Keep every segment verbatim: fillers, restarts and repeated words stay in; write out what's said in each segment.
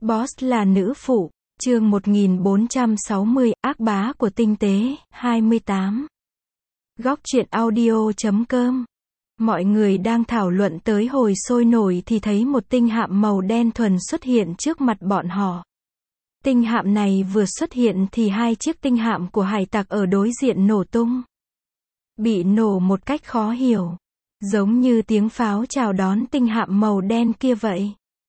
Boss là nữ phụ, chương một nghìn bốn trăm sáu mươi, ác bá của tinh tế, hai mươi tám. Góc truyện audio chấm com. Mọi người đang thảo luận tới hồi sôi nổi thì thấy một tinh hạm màu đen thuần xuất hiện trước mặt bọn họ. Tinh hạm này vừa xuất hiện thì hai chiếc tinh hạm của hải tặc ở đối diện nổ tung. Bị nổ một cách khó hiểu, giống như tiếng pháo chào đón tinh hạm màu đen kia vậy.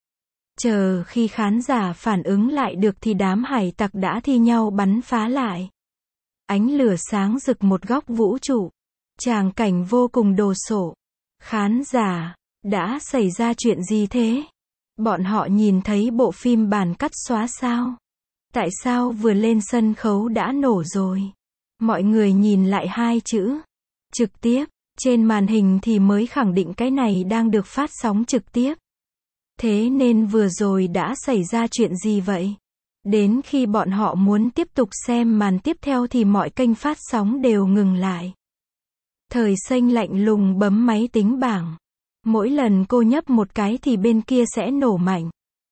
Chờ khi khán giả phản ứng lại được thì đám hải tặc đã thi nhau bắn phá lại. Ánh lửa sáng rực một góc vũ trụ. Tràng cảnh vô cùng đồ sộ. Khán giả, đã xảy ra chuyện gì thế? Bọn họ nhìn thấy bộ phim bản cắt xóa sao? Tại sao vừa lên sân khấu đã nổ rồi? Mọi người nhìn lại hai chữ trực tiếp trên màn hình thì mới khẳng định cái này đang được phát sóng trực tiếp. Thế nên vừa rồi đã xảy ra chuyện gì vậy? Đến khi bọn họ muốn tiếp tục xem màn tiếp theo thì mọi kênh phát sóng đều ngừng lại. Thời Xanh lạnh lùng bấm máy tính bảng. Mỗi lần cô nhấp một cái thì bên kia sẽ nổ mạnh.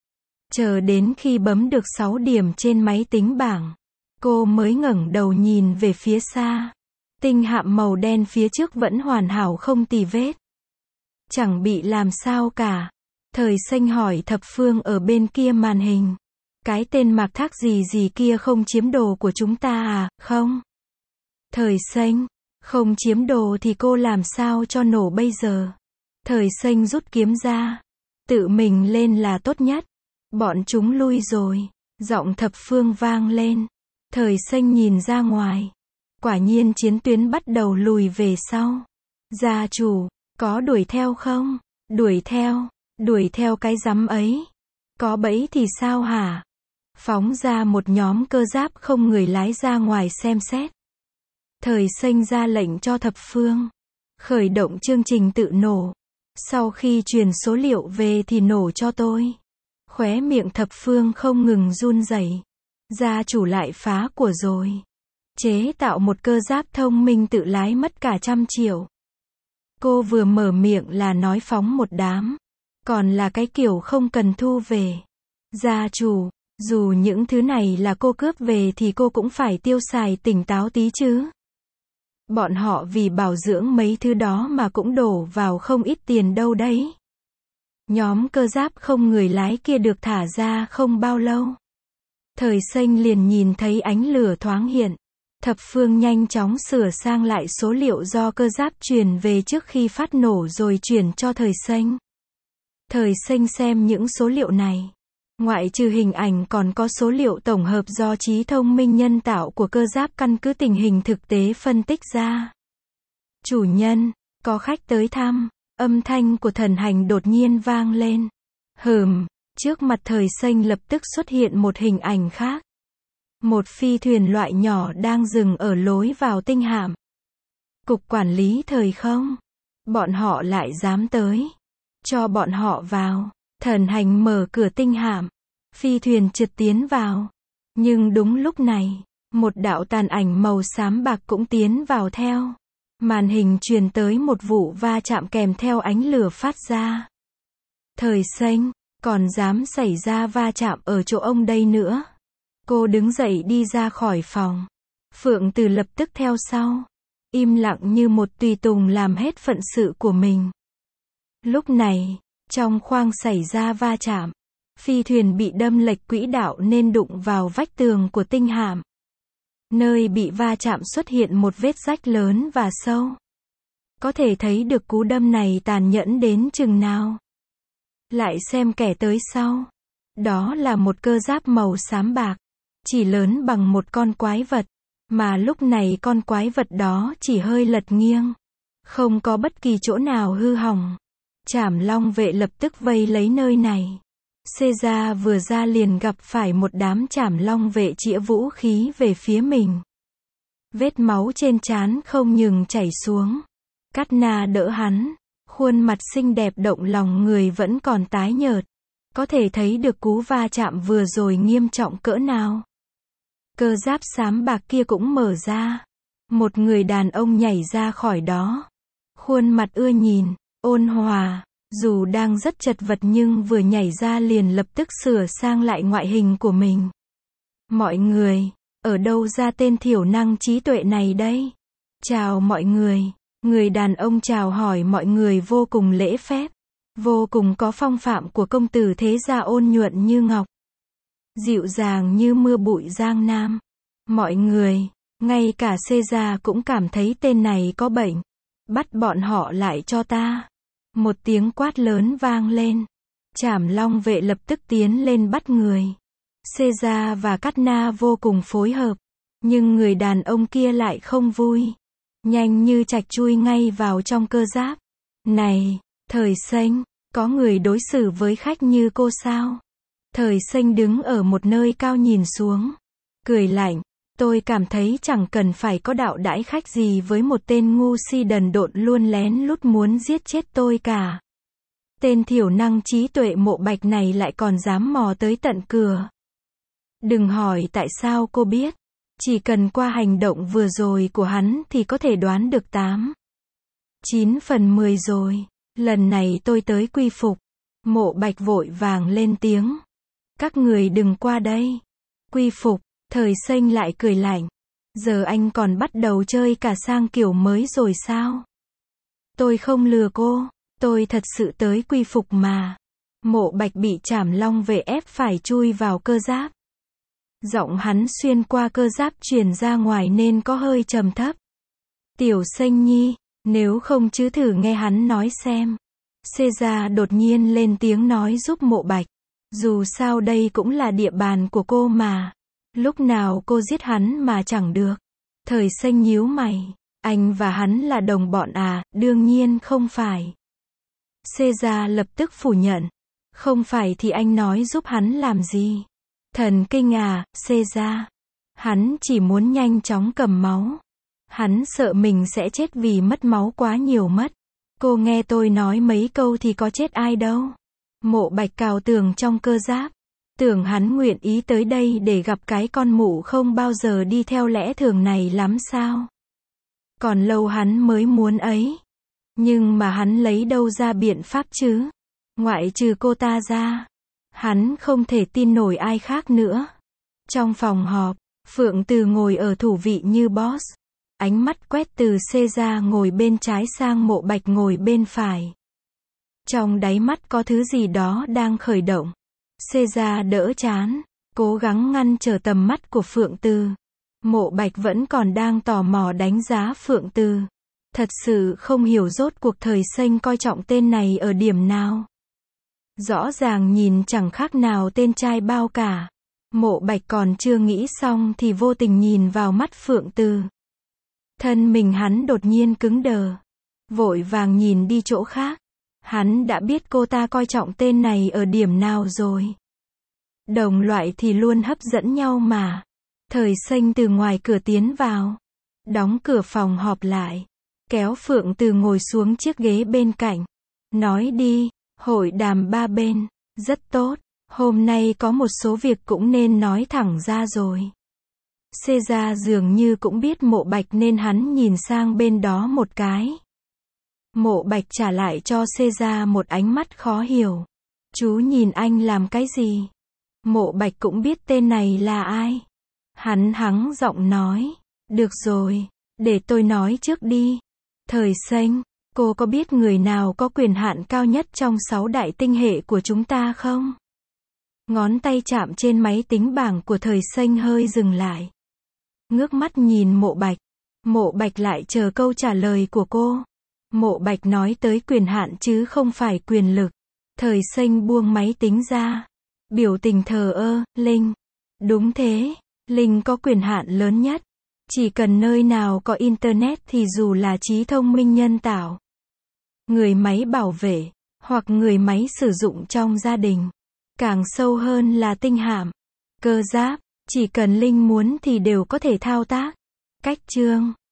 Chờ đến khi bấm được sáu điểm trên máy tính bảng, cô mới ngẩng đầu nhìn về phía xa. Tinh hạm màu đen phía trước vẫn hoàn hảo không tì vết. Chẳng bị làm sao cả. Thời Xanh hỏi Thập Phương ở bên kia màn hình. Cái tên Mạc Thác gì gì kia không chiếm đồ của chúng ta à, không? Thời Xanh, không chiếm đồ thì cô làm sao cho nổ bây giờ? Thời Xanh rút kiếm ra. Tự mình lên là tốt nhất. Bọn chúng lui rồi. Giọng Thập Phương vang lên. Thời Xanh nhìn ra ngoài. Quả nhiên chiến tuyến bắt đầu lùi về sau. Gia chủ, có đuổi theo không? Đuổi theo. Đuổi theo cái rắm ấy. Có bẫy thì sao hả? Phóng ra một nhóm cơ giáp không người lái ra ngoài xem xét. Thời Xanh ra lệnh cho Thập Phương. Khởi động chương trình tự nổ. Sau khi truyền số liệu về thì nổ cho tôi. Khóe miệng Thập Phương không ngừng run rẩy. Gia chủ lại phá của rồi. Chế tạo một cơ giáp thông minh tự lái mất cả trăm triệu. Cô vừa mở miệng là nói phóng một đám. Còn là cái kiểu không cần thu về. Gia chủ, dù những thứ này là cô cướp về thì cô cũng phải tiêu xài tỉnh táo tí chứ. Bọn họ vì bảo dưỡng mấy thứ đó mà cũng đổ vào không ít tiền đâu đấy. Nhóm cơ giáp không người lái kia được thả ra không bao lâu. Thời Xanh liền nhìn thấy ánh lửa thoáng hiện. Thập Phương nhanh chóng sửa sang lại số liệu do cơ giáp truyền về trước khi phát nổ rồi chuyển cho Thời Xanh. Thời Xanh xem những số liệu này. Ngoại trừ hình ảnh còn có số liệu tổng hợp do trí thông minh nhân tạo của cơ giáp căn cứ tình hình thực tế phân tích ra. Chủ nhân, có khách tới thăm. Âm thanh của thần hành đột nhiên vang lên. Hừm, trước mặt Thời Xanh lập tức xuất hiện một hình ảnh khác. Một phi thuyền loại nhỏ đang dừng ở lối vào tinh hạm. Cục quản lý Thời không? Bọn họ lại dám tới. Cho bọn họ vào. Thần hành mở cửa tinh hạm. Phi thuyền trượt tiến vào. Nhưng đúng lúc này, một đạo tàn ảnh màu xám bạc cũng tiến vào theo. Màn hình truyền tới một vụ va chạm kèm theo ánh lửa phát ra. Thời Xanh, còn dám xảy ra va chạm ở chỗ ông đây nữa. Cô đứng dậy đi ra khỏi phòng. Phượng Từ lập tức theo sau. Im lặng như một tùy tùng làm hết phận sự của mình. Lúc này, trong khoang xảy ra va chạm. Phi thuyền bị đâm lệch quỹ đạo nên đụng vào vách tường của tinh hạm. Nơi bị va chạm xuất hiện một vết rách lớn và sâu. Có thể thấy được cú đâm này tàn nhẫn đến chừng nào. Lại xem kẻ tới sau. Đó là một cơ giáp màu xám bạc. Chỉ lớn bằng một con quái vật. Mà lúc này con quái vật đó chỉ hơi lật nghiêng. Không có bất kỳ chỗ nào hư hỏng. Trảm Long vệ lập tức vây lấy nơi này. Caesar vừa ra liền gặp phải một đám Trảm Long vệ chĩa vũ khí về phía mình. Vết máu trên trán không ngừng chảy xuống. Cát Na đỡ hắn. Khuôn mặt xinh đẹp động lòng người vẫn còn tái nhợt. Có thể thấy được cú va chạm vừa rồi nghiêm trọng cỡ nào. Cơ giáp xám bạc kia cũng mở ra. Một người đàn ông nhảy ra khỏi đó. Khuôn mặt ưa nhìn, ôn hòa, Dù đang rất chật vật nhưng vừa nhảy ra liền lập tức sửa sang lại ngoại hình của mình. Mọi người, ở đâu ra tên thiểu năng trí tuệ này đây? Chào mọi người. Người đàn ông chào hỏi mọi người vô cùng lễ phép, vô cùng có phong phạm của công tử thế gia, ôn nhuận như ngọc, dịu dàng như mưa bụi giang nam. Mọi người, ngay cả Caesar cũng cảm thấy tên này có bệnh. Bắt bọn họ lại cho ta. Một tiếng quát lớn vang lên. Trảm Long vệ lập tức tiến lên bắt người. Caesar và Cát Na vô cùng phối hợp, nhưng người đàn ông kia lại không vui. Nhanh như trạch chui ngay vào trong cơ giáp. Này, Thời Xanh, có người đối xử với khách như cô sao? Thời Xanh đứng ở một nơi cao nhìn xuống, cười lạnh. Tôi cảm thấy chẳng cần phải có đạo đãi khách gì với một tên ngu si đần độn luôn lén lút muốn giết chết tôi cả. Tên thiểu năng trí tuệ Mộ Bạch này lại còn dám mò tới tận cửa. Đừng hỏi tại sao cô biết. Chỉ cần qua hành động vừa rồi của hắn thì có thể đoán được tám, chín phần mười rồi. Lần này tôi tới quy phục. Mộ Bạch vội vàng lên tiếng. Các người đừng qua đây. Quy phục. Thời Xanh lại cười lạnh. Giờ anh còn bắt đầu chơi cả sang kiểu mới rồi sao? Tôi không lừa cô. Tôi thật sự tới quy phục mà. Mộ Bạch bị Trảm Long vệ ép phải chui vào cơ giáp. Giọng hắn xuyên qua cơ giáp truyền ra ngoài nên có hơi trầm thấp. Tiểu Xanh Nhi, nếu không chứ thử nghe hắn nói xem. Caesar đột nhiên lên tiếng nói giúp Mộ Bạch. Dù sao đây cũng là địa bàn của cô mà. Lúc nào cô giết hắn mà chẳng được. Thời Xanh nhíu mày. Anh và hắn là đồng bọn à? Đương nhiên không phải. Caesar lập tức phủ nhận. Không phải thì anh nói giúp hắn làm gì? Thần kinh à, Caesar. Hắn chỉ muốn nhanh chóng cầm máu. Hắn sợ mình sẽ chết vì mất máu quá nhiều mất. Cô nghe tôi nói mấy câu thì có chết ai đâu. Mộ Bạch cào tường trong cơ giáp. Tưởng hắn nguyện ý tới đây để gặp cái con mụ không bao giờ đi theo lẽ thường này lắm sao? Còn lâu hắn mới muốn ấy. Nhưng mà hắn lấy đâu ra biện pháp chứ? Ngoại trừ cô ta ra, hắn không thể tin nổi ai khác nữa. Trong phòng họp, Phượng Từ ngồi ở thủ vị như boss. Ánh mắt quét từ Caesar ngồi bên trái sang Mộ Bạch ngồi bên phải. Trong đáy mắt có thứ gì đó đang khởi động. Caesar đỡ chán, cố gắng ngăn trở tầm mắt của Phượng Từ. Mộ Bạch vẫn còn đang tò mò đánh giá Phượng Từ. Thật sự không hiểu rốt cuộc Thời Xanh coi trọng tên này ở điểm nào. Rõ ràng nhìn chẳng khác nào tên trai bao cả. Mộ Bạch còn chưa nghĩ xong thì vô tình nhìn vào mắt Phượng Từ. Thân mình hắn đột nhiên cứng đờ. Vội vàng nhìn đi chỗ khác. Hắn đã biết cô ta coi trọng tên này ở điểm nào rồi. Đồng loại thì luôn hấp dẫn nhau mà. Thời Xanh từ ngoài cửa tiến vào. Đóng cửa phòng họp lại. Kéo Phượng Từ ngồi xuống chiếc ghế bên cạnh. Nói đi, hội đàm ba bên. Rất tốt. Hôm nay có một số việc cũng nên nói thẳng ra rồi. Caesar dường như cũng biết Mộ Bạch nên hắn nhìn sang bên đó một cái. Mộ Bạch trả lại cho Caesar một ánh mắt khó hiểu. Chú nhìn anh làm cái gì? Mộ Bạch cũng biết tên này là ai. Hắn hắng giọng nói. Được rồi, để tôi nói trước đi. Thời Xanh, cô có biết người nào có quyền hạn cao nhất trong sáu đại tinh hệ của chúng ta không? Ngón tay chạm trên máy tính bảng của Thời Xanh hơi dừng lại. Ngước mắt nhìn Mộ Bạch. Mộ Bạch lại chờ câu trả lời của cô. Mộ Bạch nói tới quyền hạn chứ không phải quyền lực. Thời Xanh buông máy tính ra. Biểu tình thờ ơ, Linh. Đúng thế, Linh có quyền hạn lớn nhất. Chỉ cần nơi nào có Internet thì dù là trí thông minh nhân tạo, người máy bảo vệ, hoặc người máy sử dụng trong gia đình. Càng sâu hơn là tinh hạm, cơ giáp, chỉ cần Linh muốn thì đều có thể thao tác. Cách chương